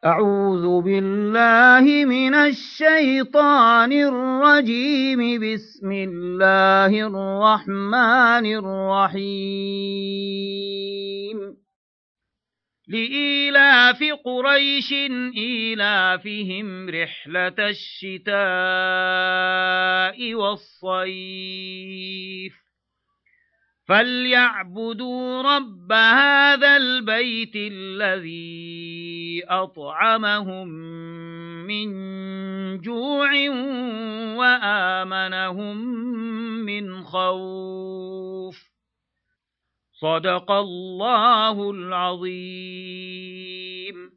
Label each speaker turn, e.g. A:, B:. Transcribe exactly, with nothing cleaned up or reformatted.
A: أعوذ بالله من الشيطان الرجيم. بسم الله الرحمن الرحيم. لإيلاف قريش إيلافهم رحلة الشتاء والصيف فليعبدوا رب هذا البيت الذي أطعمهم من جوع وآمنهم من خوف. صدق الله العظيم.